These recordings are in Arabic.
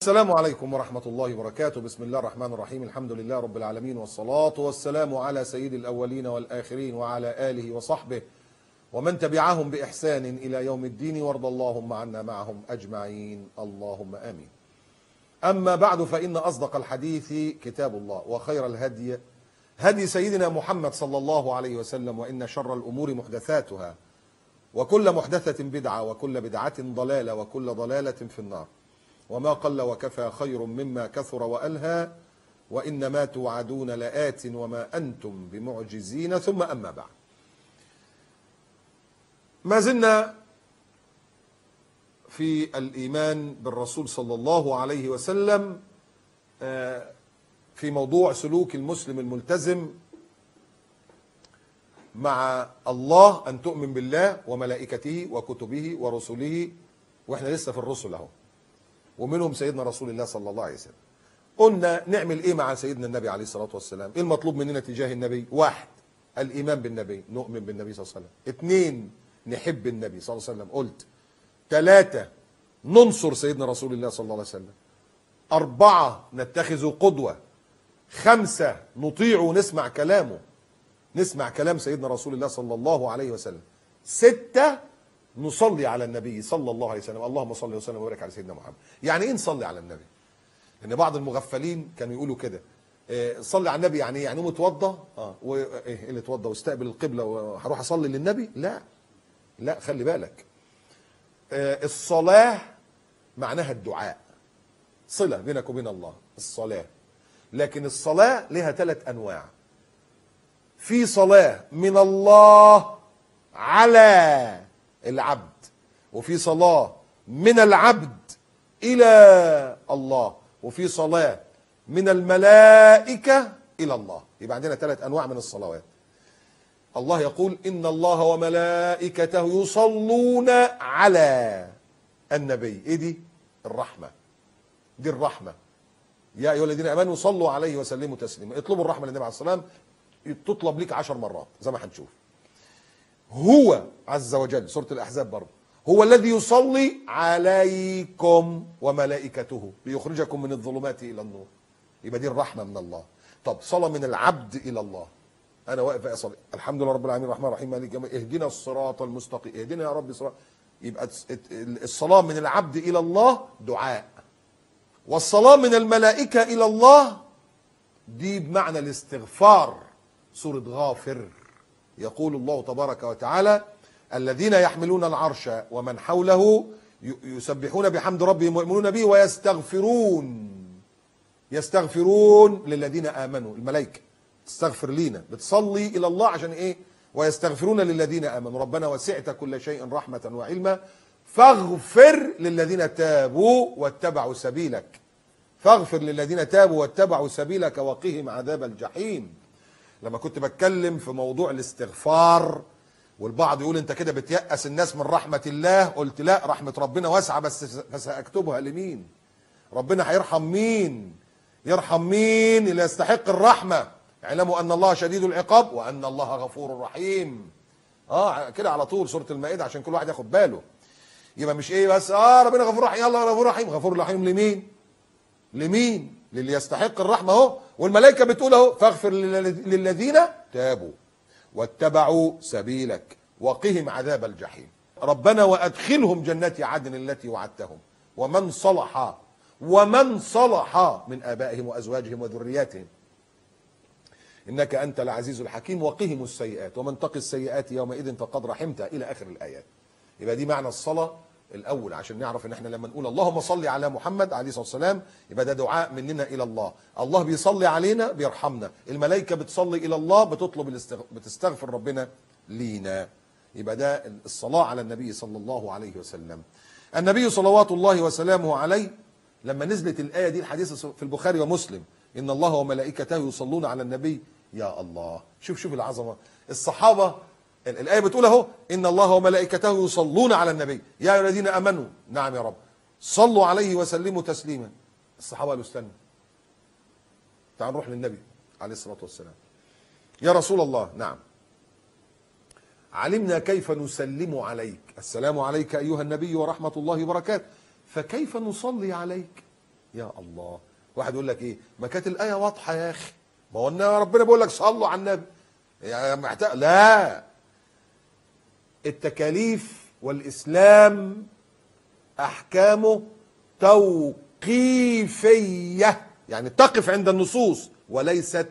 السلام عليكم ورحمة الله وبركاته. بسم الله الرحمن الرحيم. الحمد لله رب العالمين، والصلاة والسلام على سيد الأولين والآخرين وعلى آله وصحبه ومن تبعهم بإحسان إلى يوم الدين، وارض اللهم عنا معهم أجمعين، اللهم آمين. أما بعد، فإن أصدق الحديث كتاب الله، وخير الهدي هدي سيدنا محمد صلى الله عليه وسلم، وإن شر الأمور محدثاتها، وكل محدثة بدعة، وكل بدعة ضلالة، وكل ضلالة في النار. وما قل وكفى خير مما كثر وألهى، وإنما توعدون لآت وما أنتم بمعجزين. ثم أما بعد، ما زلنا في الإيمان بالرسول صلى الله عليه وسلم في موضوع سلوك المسلم الملتزم مع الله، أن تؤمن بالله وملائكته وكتبه ورسله، وإحنا لسه في الرسل أهو، ومنهم سيدنا رسول الله صلى الله عليه وسلم. قلنا نعمل ايه مع سيدنا النبي عليه الصلاة والسلام؟ ايه المطلوب مننا تجاه النبي؟ 1، الإيمان بالنبي، نؤمن بالنبي صلى الله عليه وسلم. 2، نحب النبي صلى الله عليه وسلم. قلت 3، ننصر سيدنا رسول الله صلى الله عليه وسلم. 4، نتخذ قدوة. 5، نطيع ونسمع كلامه، نسمع كلام سيدنا رسول الله صلى الله عليه وسلم. 6، نصلي على النبي صلى الله عليه وسلم، اللهم صل وسلم وبارك على سيدنا محمد. يعني ايه نصلي على النبي؟ ان بعض المغفلين كانوا يقولوا كده، صلي على النبي يعني ايه؟ يعني متوضى وايه اللي اتوضى واستقبل القبله وهروح اصلي للنبي؟ لا خلي بالك، الصلاه معناها الدعاء، صله بينك وبين الله، الصلاه. لكن الصلاه لها 3 انواع. في صلاه من الله على العبد، وفي صلاة من العبد إلى الله، وفي صلاة من الملائكة إلى الله. يبقى عندنا 3 أنواع من الصلوات. الله يقول إن الله وملائكته يصلون على النبي. إيه دي؟ الرحمة، دي الرحمة. يا أيها الذين آمنوا صلوا عليه وسلموا تسليما. اطلبوا الرحمة للنبي عليه الصلاة والسلام، تطلب لك 10 مرات زي ما هنشوف. هو عز وجل، سورة الأحزاب برضه، هو الذي يصلي عليكم وملائكته ليخرجكم من الظلمات إلى النور. يبقى دي الرحمة من الله. طب صلاة من العبد إلى الله، أنا واقف أصلي الحمد لله رب العالمين الرحمن الرحيم مالك يوم الدين اهدنا الصراط المستقيم، اهدنا يا رب صراط. يبقى الصلاة من العبد إلى الله دعاء، والصلاة من الملائكة إلى الله دي بمعنى الاستغفار. سورة غافر يقول الله تبارك وتعالى الذين يحملون العرش ومن حوله يسبحون بحمد ربهم ويؤمنون به يستغفرون للذين آمنوا. الملائكة تستغفر لينا، بتصلي إلى الله عشان إيه؟ ويستغفرون للذين آمنوا ربنا وسعت كل شيء رحمة وعلما فاغفر للذين تابوا واتبعوا سبيلك. فاغفر للذين تابوا واتبعوا سبيلك وقهم عذاب الجحيم. لما كنت بتكلم في موضوع الاستغفار، والبعض يقول انت كده بتيأس الناس من رحمة الله، قلت لا، رحمة ربنا واسعة، بس فسأكتبها لمين؟ ربنا هيرحم مين؟ يرحم مين اللي يستحق الرحمة؟ اعلموا ان الله شديد العقاب وان الله غفور رحيم. كده على طول سورة المائدة عشان كل واحد ياخد باله. يبقى مش ايه بس ربنا غفور رحيم، الله غفور رحيم. غفور رحيم لمين؟ للي يستحق الرحمة اهو. والملائكة بتقول اهو فاغفر للذين تابوا واتبعوا سبيلك وقهم عذاب الجحيم. ربنا وادخلهم جنات عدن التي وعدتهم ومن صلح من آبائهم وأزواجهم وذرياتهم إنك أنت العزيز الحكيم وقهم السيئات ومن تقي السيئات يومئذ فقد رحمته إلى آخر الآيات. يبقى دي معنى الصلاة الأول، عشان نعرف إن احنا لما نقول اللهم صل على محمد عليه الصلاة والسلام يبقى ده دعاء مننا إلى الله. الله بيصلي علينا بيرحمنا، الملائكة بتصلي إلى الله بتستغفر ربنا لينا. يبقى ده الصلاة على النبي صلى الله عليه وسلم. النبي صلوات الله وسلامه عليه لما نزلت الآية دي، الحديث في البخاري ومسلم، إن الله وملائكته يصلون على النبي. يا الله، شوف العظمة. الصحابة الآية بتقول اهو إن الله وملائكته يصلون على النبي يا أيها الذين آمنوا، نعم يا رب، صلوا عليه وسلموا تسليما. الصحابة قالوا استنى، تعال نروح للنبي عليه الصلاة والسلام. يا رسول الله، نعم، علمنا كيف نسلم عليك، السلام عليك أيها النبي ورحمة الله وبركاته، فكيف نصلي عليك؟ يا الله. واحد يقول لك ايه، ما كانت الايه واضحه يا اخي، ما هو ربنا بيقول لك صلوا على النبي يعني محتاج. لا، التكاليف والاسلام احكامه توقيفيه، يعني تقف عند النصوص وليست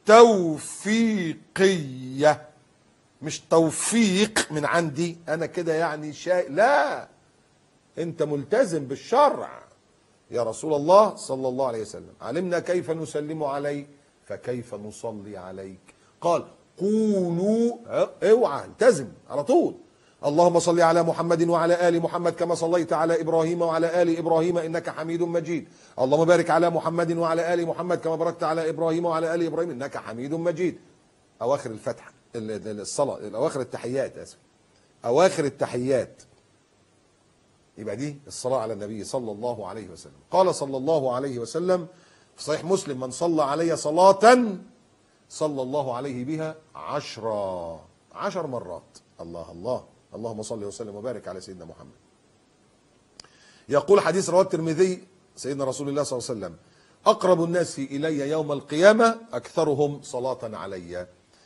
توفيقيه. مش توفيق من عندي انا كده يعني شيء، لا، انت ملتزم بالشرع. يا رسول الله صلى الله عليه وسلم، علمنا كيف نسلم عليك فكيف نصلي عليك. قال قولوا، اوعى التزم على طول، اللهم صل على محمد وعلى آل محمد كما صليت على إبراهيم وعلى آل إبراهيم إنك حميد مجيد. اللهم بارك على محمد وعلى آل محمد كما باركت على إبراهيم وعلى آل إبراهيم إنك حميد مجيد. أواخر الفتحة الصلاة، أواخر التحيات، آسف، أواخر التحيات. يبقى دي الصلاة على النبي صلى الله عليه وسلم. قال صلى الله عليه وسلم في صحيح مسلم: من صلى علي صلاة صلى الله عليه بها 10 مرات. الله الله، اللهم صل وسلم وبارك على سيدنا محمد. يقول حديث رواه الترمذي سيدنا رسول الله صلى الله عليه وسلم: أقرب الناس إلي يوم القيامة أكثرهم صلاة علي.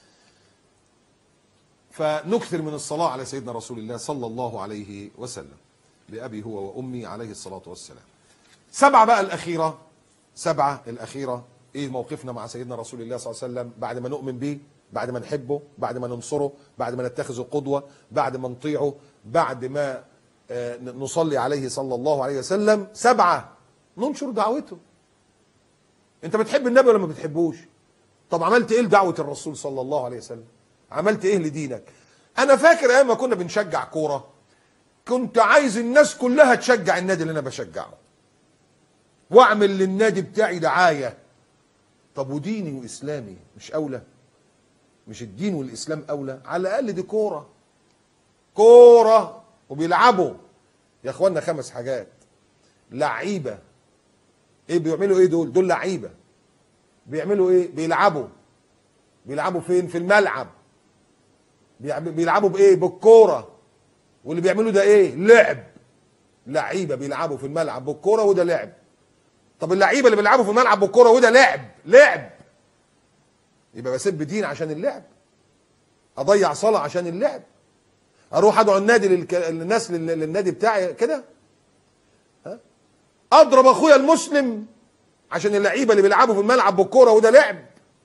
فنكثر من الصلاة على سيدنا رسول الله صلى الله عليه وسلم، بأبي هو وأمي عليه الصلاة والسلام. 7 بقى الأخيرة، 7 الأخيرة، إيه موقفنا مع سيدنا رسول الله صلى الله عليه وسلم بعد ما نؤمن به، بعد ما نحبه، بعد ما ننصره، بعد ما نتخذه قدوة، بعد ما نطيعه، بعد ما نصلي عليه صلى الله عليه وسلم. 7 ننشر دعوته. انت بتحب النبي ولا ما بتحبوش؟ طب عملت ايه لدعوة الرسول صلى الله عليه وسلم؟ عملت ايه لدينك؟ انا فاكر ايام ما كنا بنشجع كورة كنت عايز الناس كلها تشجع النادي اللي انا بشجعه، واعمل للنادي بتاعي دعاية. طب وديني واسلامي مش اولى؟ مش الدين والاسلام اولى؟ على الاقل دي كورة، كورة وبيلعبوا يا اخوانا 5 حاجات. لعيبة، ايه بيعملوا ايه دول؟ دول لعيبة بيعملوا ايه؟ بيلعبوا. بيلعبوا فين؟ في الملعب. بيلعبوا بايه؟ بالكورة. واللي بيعملوا ده ايه؟ لعب. لعيبة بيلعبوا في الملعب بالكورة وده لعب. طب اللعيبة اللي بيلعبوا في الملعب بالكورة وده لعب، يبقى بسيب دين عشان اللعب؟ اضيع صلاة عشان اللعب؟ اروح ادعو النادي الناس للنادي بتاعي كده؟ ها؟ اضرب اخويا المسلم عشان اللعيبة اللي بيلعبوا في الملعب بالكورة وده لعب؟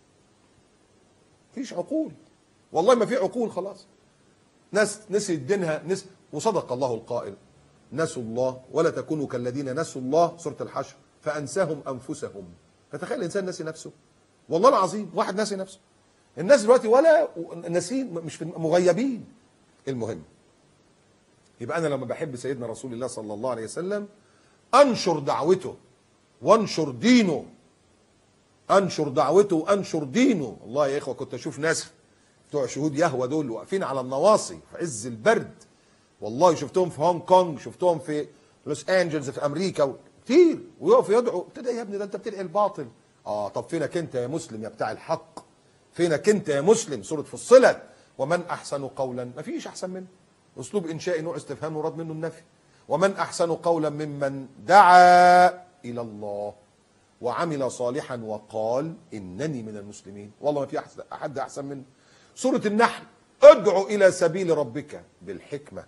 مفيش عقول، والله ما في عقول. خلاص ناس نسيت دينها. وصدق الله القائل: نسوا الله ولا تكونوا كالذين نسوا الله، سورة الحشر، فأنساهم أنفسهم. فتخيل الإنسان ناسي نفسه، والله العظيم واحد ناسي نفسه. الناس دلوقتي ولا ناسين، مش مغيبين. المهم، يبقى أنا لما بحب سيدنا رسول الله صلى الله عليه وسلم أنشر دعوته وانشر دينه، أنشر دعوته وأنشر دينه. والله يا إخوة كنت أشوف ناس بتوع شهود يهوى دول واقفين على النواصي في عز البرد، والله شفتهم في هونج كونج، شفتهم في لوس انجلز في امريكا كتير، ويقف يدعو. ابتدى يا ابني ده انت بتدعي الباطل. طب فينك انت يا مسلم يا بتاع الحق؟ فينك انت يا مسلم؟ سورة فصلت: ومن احسن قولا، ما فيش احسن منه. اسلوب انشائي نوع استفهام ورد منه النفي. ومن احسن قولا ممن دعا الى الله وعمل صالحا وقال انني من المسلمين. والله ما في احد احسن منه. سورة النحل: ادعو الى سبيل ربك بالحكمة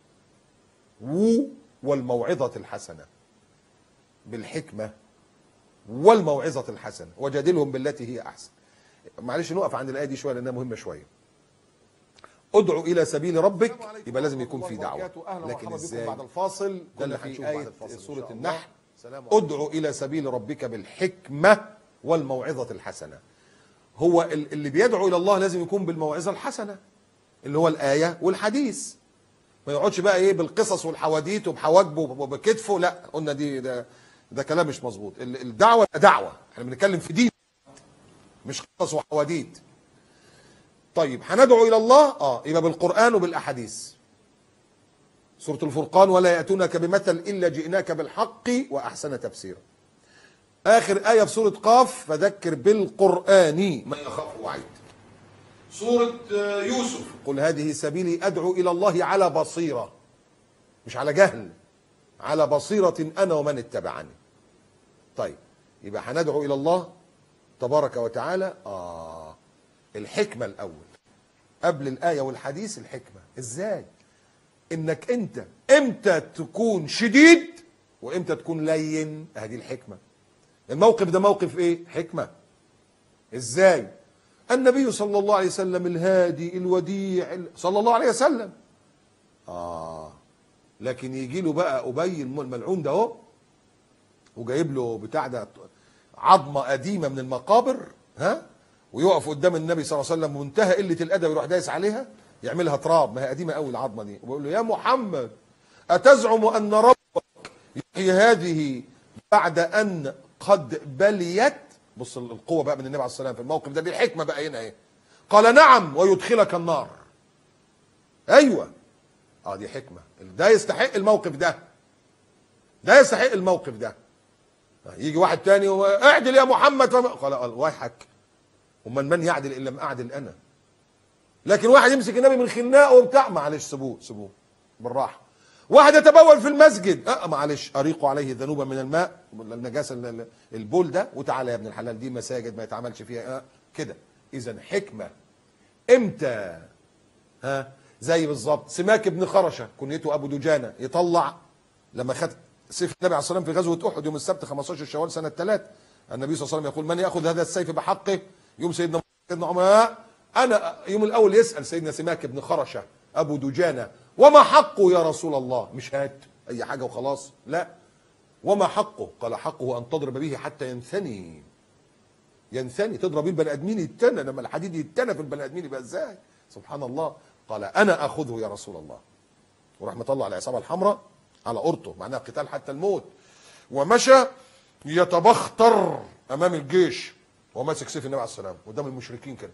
والموعظة الحسنة. بالحكمة والموعظة الحسنة وجادلهم بالتي هي احسن. معلش نقف عند الآية دي شوية لأنها مهمة شوية. ادعو إلى سبيل ربك، يبقى لازم يكون في دعوة. لكن ازاي؟ بعد الفاصل ده اللي هنشوفه بعد الفاصل. سورة النحل: ادعو إلى سبيل ربك بالحكمة والموعظة الحسنة. هو اللي بيدعو إلى الله لازم يكون بالموعظة الحسنة اللي هو الآية والحديث. ما يقعدش بقى ايه بالقصص والحواديت وبحواجبه وبكتفه. لا، قلنا ده كلام مش مظبوط. الدعوة دعوة، احنا بنتكلم في دين مش قصص وحواديت. طيب هندعو الى الله يبقى بالقرآن وبالاحاديث. سورة الفرقان: ولا يأتونك بمثل الا جئناك بالحق واحسن تفسيرا. اخر آية في سورة قاف: فذكر بالقرآن من يخاف وعيد. سورة يوسف: قل هذه سبيلي ادعو الى الله على بصيرة، مش على جهل، على بصيرة انا ومن اتبعني. طيب يبقى هندعو الى الله تبارك وتعالى. الحكمة الاول قبل الايه والحديث. الحكمة ازاي؟ انك انت امتى تكون شديد وامتى تكون لين. هذه الحكمة. الموقف ده موقف ايه؟ حكمة. ازاي؟ النبي صلى الله عليه وسلم الهادي الوديع صلى الله عليه وسلم. لكن يجي له بقى ابي الملعون ده اهو، وجايب له بتاع ده عظمه قديمه من المقابر، ويقف قدام النبي صلى الله عليه وسلم منتهى قله الادب، يروح دايس عليها يعملها تراب، ما هي قديمه قوي العظمه دي، ويقول له يا محمد اتزعم ان ربك يحيي هذه بعد ان قد بليت؟ بص القوه بقى من النبي عليه الصلاه والسلام في الموقف ده. دي الحكمه بقى هنا ايه؟ قال نعم ويدخلك النار. ايوه دي حكمه. ده يستحق الموقف ده، ده يستحق الموقف ده. يجي واحد تاني اعدل يا محمد قال ويحك، امال من يعدل ان لم اعدل انا؟ لكن واحد يمسك النبي من خناقه وبتاع، معلش سيبوه بالراحه. واحد يتبول في المسجد، معلش اريقوا عليه ذنوبا من الماء، النجاسه البول ده، وتعالى يا ابن الحلال دي مساجد ما يتعملش فيها كده. اذا حكمه. امتى؟ زي بالظبط سماك بن خرشه كنيته ابو دجانه يطلع لما خد سيف النبي عليه الصلاه والسلام في غزوه احد يوم السبت 15 شوال سنه 3. النبي صلى الله عليه وسلم يقول من ياخذ هذا السيف بحقه؟ يوم سيدنا عمر انا يوم الاول يسال سيدنا سماك بن خرشه ابو دجانه وما حقه يا رسول الله؟ مش هات اي حاجه وخلاص، لا. وما حقه؟ قال حقه ان تضرب به حتى ينثني. تضرب به البني ادمين يتنى، لما الحديد يتنى في البني ادمين يبقى ازاي؟ سبحان الله. قال انا اخذه يا رسول الله. وراح مطلع العصابه الحمراء على قرطه، معناها قتال حتى الموت، ومشى يتبختر امام الجيش وماسك سيف النبي عليه السلام قدام المشركين كده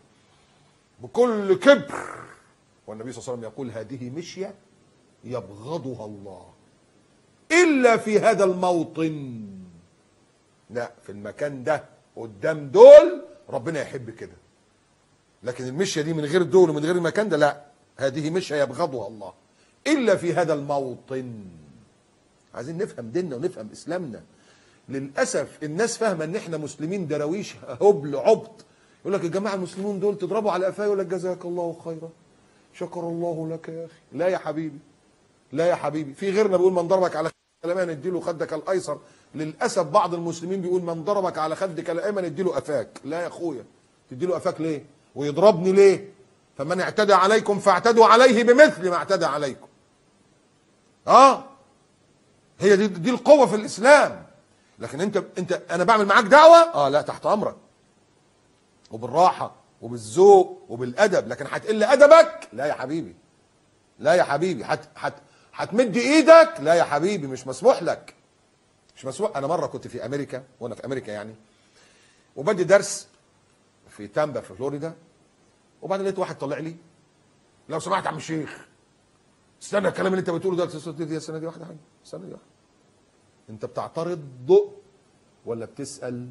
بكل كبر. والنبي صلى الله عليه وسلم يقول هذه مشيه يبغضها الله الا في هذا الموطن. لا، في المكان ده قدام دول ربنا يحب كده، لكن المشيه دي من غير دول ومن غير المكان ده لا، هذه مشيه يبغضها الله الا في هذا الموطن. عايزين نفهم ديننا ونفهم اسلامنا. للاسف الناس فاهمه ان احنا مسلمين دراويش هبل عبط. يقول لك الجماعه المسلمين دول تضربوا على قفاه يقول لك جزاك الله خيرا شكر الله لك يا اخي. لا يا حبيبي، لا يا حبيبي. في غيرنا بيقول من ضربك على خدك الايمن اديله خدك الايسر. للاسف بعض المسلمين بيقول من ضربك على خدك الايمن اديله قفاك. لا يا اخويا، تديله قفاك ليه؟ ويضربني ليه؟ فمن اعتدى عليكم فاعتدوا عليه بمثل ما اعتدى عليكم. هي دي القوه في الاسلام. لكن انت انا بعمل معاك دعوه، لا، تحت امرك وبالراحه وبالذوق وبالادب. لكن هتقل ادبك؟ لا يا حبيبي، لا يا حبيبي. هتمد ايدك؟ لا يا حبيبي، مش مسموح لك، مش مسموح. انا مره كنت في امريكا، وانا في امريكا يعني، وبدي درس في تامبا في فلوريدا، وبعدين لقيت واحد طلع لي لو سمحت يا عم الشيخ استنى الكلام اللي انت بتقوله ده. السنه دي واحده حاجه، السنه دي واحده. انت بتعترض ولا بتسال؟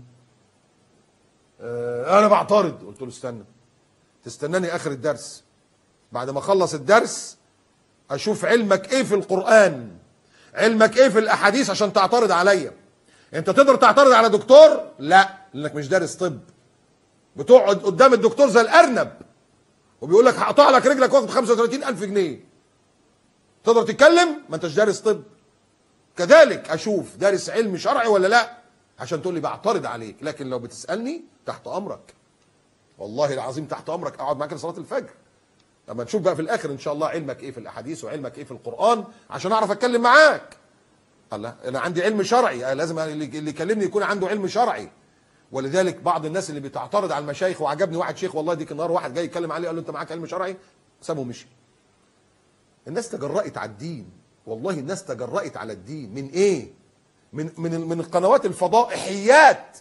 انا بعترض. قلت له استنى، تستناني اخر الدرس بعد ما اخلص الدرس اشوف علمك ايه في القران، علمك ايه في الاحاديث عشان تعترض عليا. انت تقدر تعترض على دكتور؟ لا، لانك مش دارس طب. بتقعد قدام الدكتور زي الارنب وبيقول لك هقطع لك رجلك واخد 35,000 جنيه. تقدر تتكلم؟ ما انتش دارس طب. كذلك اشوف دارس علم شرعي ولا لا عشان تقول لي بعترض عليك. لكن لو بتسالني تحت امرك، والله العظيم تحت امرك. اقعد معاك لصلاه الفجر لما نشوف بقى في الاخر ان شاء الله علمك ايه في الاحاديث وعلمك ايه في القران عشان اعرف اتكلم معاك. الله، انا عندي علم شرعي، لازم اللي يكلمني يكون عنده علم شرعي. ولذلك بعض الناس اللي بتعترض على المشايخ، وعجبني واحد شيخ والله ديك النهار واحد جاي يتكلم عليه قال له انت معاك علم شرعي، سابه ومشي. الناس تجرأت على الدين، والله الناس تجرأت على الدين. من ايه؟ من القنوات الفضائحيات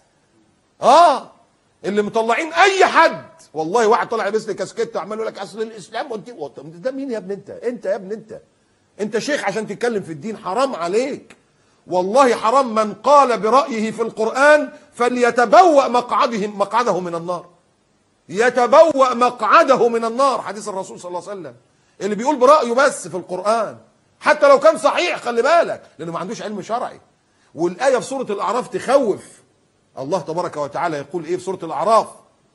اللي مطلعين اي حد. والله واحد طلع لابس لي كاسكيت عمال يقول لك اصل الاسلام ده مين يا ابن انت يا ابن انت شيخ عشان تتكلم في الدين؟ حرام عليك، والله حرام. من قال برأيه في القرآن فليتبوأ مقعده من النار. يتبوأ مقعده من النار، حديث الرسول صلى الله عليه وسلم. اللي بيقول برأيه بس في القرآن حتى لو كان صحيح، خلي بالك، لانه ما عندوش علم شرعي. والآية في سورة الأعراف تخوف، الله تبارك وتعالى يقول ايه في سورة الأعراف؟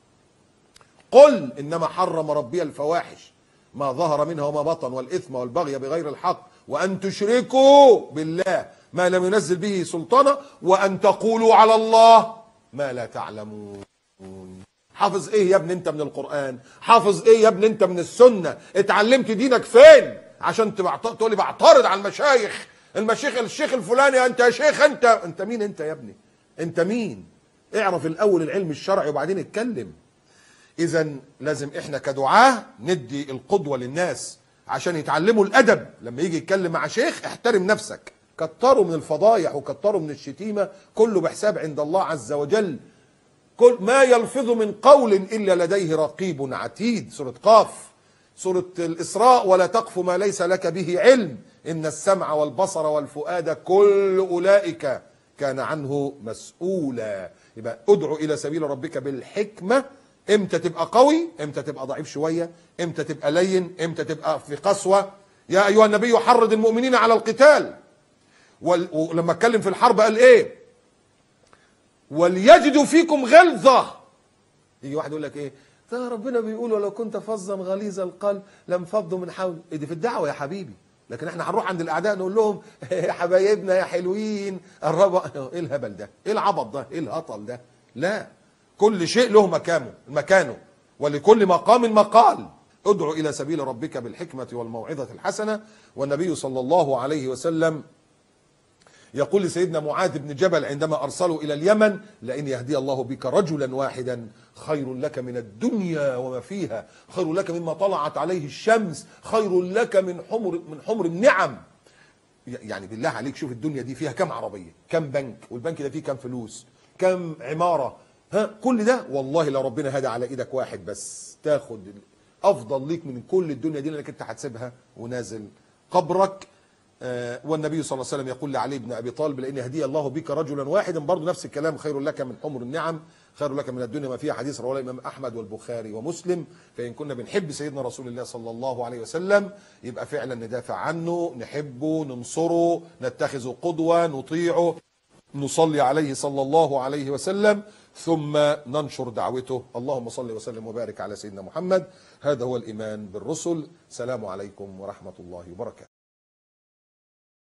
قل إنما حرم ربي الفواحش ما ظهر منها وما بطن والإثم والبغي بغير الحق وأن تشركوا بالله ما لم ينزل به سلطانا وأن تقولوا على الله ما لا تعلمون. حافظ ايه يا ابني انت من القرآن؟ حافظ ايه يا ابني انت من السنة؟ اتعلمت دينك فين عشان تقول لي بعترض على المشايخ؟ الشيخ الفلاني. انت يا شيخ انت مين انت يا ابني؟ انت مين؟ اعرف الاول العلم الشرعي وبعدين اتكلم. اذا لازم احنا كدعاة ندي القدوة للناس عشان يتعلموا الادب. لما يجي يتكلم مع شيخ احترم نفسك. كتروا من الفضايح وكتروا من الشتيمة، كله بحساب عند الله عز وجل. كل ما يلفظ من قول إلا لديه رقيب عتيد. سورة قاف. سورة الإسراء ولا تقف ما ليس لك به علم إن السمع والبصر والفؤاد كل أولئك كان عنه مسؤولا. يبقى ادعو إلى سبيل ربك بالحكمة. امتى تبقى قوي؟ امتى تبقى ضعيف شوية؟ امتى تبقى لين؟ امتى تبقى في قسوة؟ يا أيها النبي حرض المؤمنين على القتال. ولما اتكلم في الحرب قال ايه؟ وليجدوا فيكم غلظة. يجي واحد يقول لك ايه؟ ده ربنا بيقول ولو كنت فظا غليظ القلب لانفضوا من حولك. دي في الدعوة يا حبيبي. لكن احنا هنروح عند الاعداء نقول لهم يا حبايبنا يا حلوين الربا. ايه الهبل ده؟ ايه العبط ده؟ ايه الهطل ده؟ لا، كل شيء له مكانه ولكل مقام مقال. ادعو الى سبيل ربك بالحكمة والموعظة الحسنة. والنبي صلى الله عليه وسلم يقول لسيدنا معاذ بن جبل عندما أرسلوا إلى اليمن: لئن يهدي الله بك رجلا واحدا خير لك من الدنيا وما فيها، خير لك مما طلعت عليه الشمس، خير لك من حمر النعم. يعني بالله عليك شوف الدنيا دي فيها كم عربية، كم بنك، والبنك ده فيه كم فلوس، كم عمارة، كل ده والله لو ربنا هدى على ايدك واحد بس تاخد أفضل ليك من كل الدنيا دي، لأنك انت هتسيبها ونازل قبرك. والنبي صلى الله عليه وسلم يقول لعلي بن ابي طالب: لان يهدي الله بك رجلا واحدا، برضه نفس الكلام، خير لك من حمر النعم، خير لك من الدنيا ما فيها. حديث رواه الامام احمد والبخاري ومسلم. فان كنا بنحب سيدنا رسول الله صلى الله عليه وسلم يبقى فعلا ندافع عنه، نحبه، ننصره، نتخذه قدوه، نطيعه، نصلي عليه صلى الله عليه وسلم، ثم ننشر دعوته. اللهم صل وسلم وبارك على سيدنا محمد. هذا هو الإيمان بالرسل. سلام عليكم ورحمة الله وبركاته.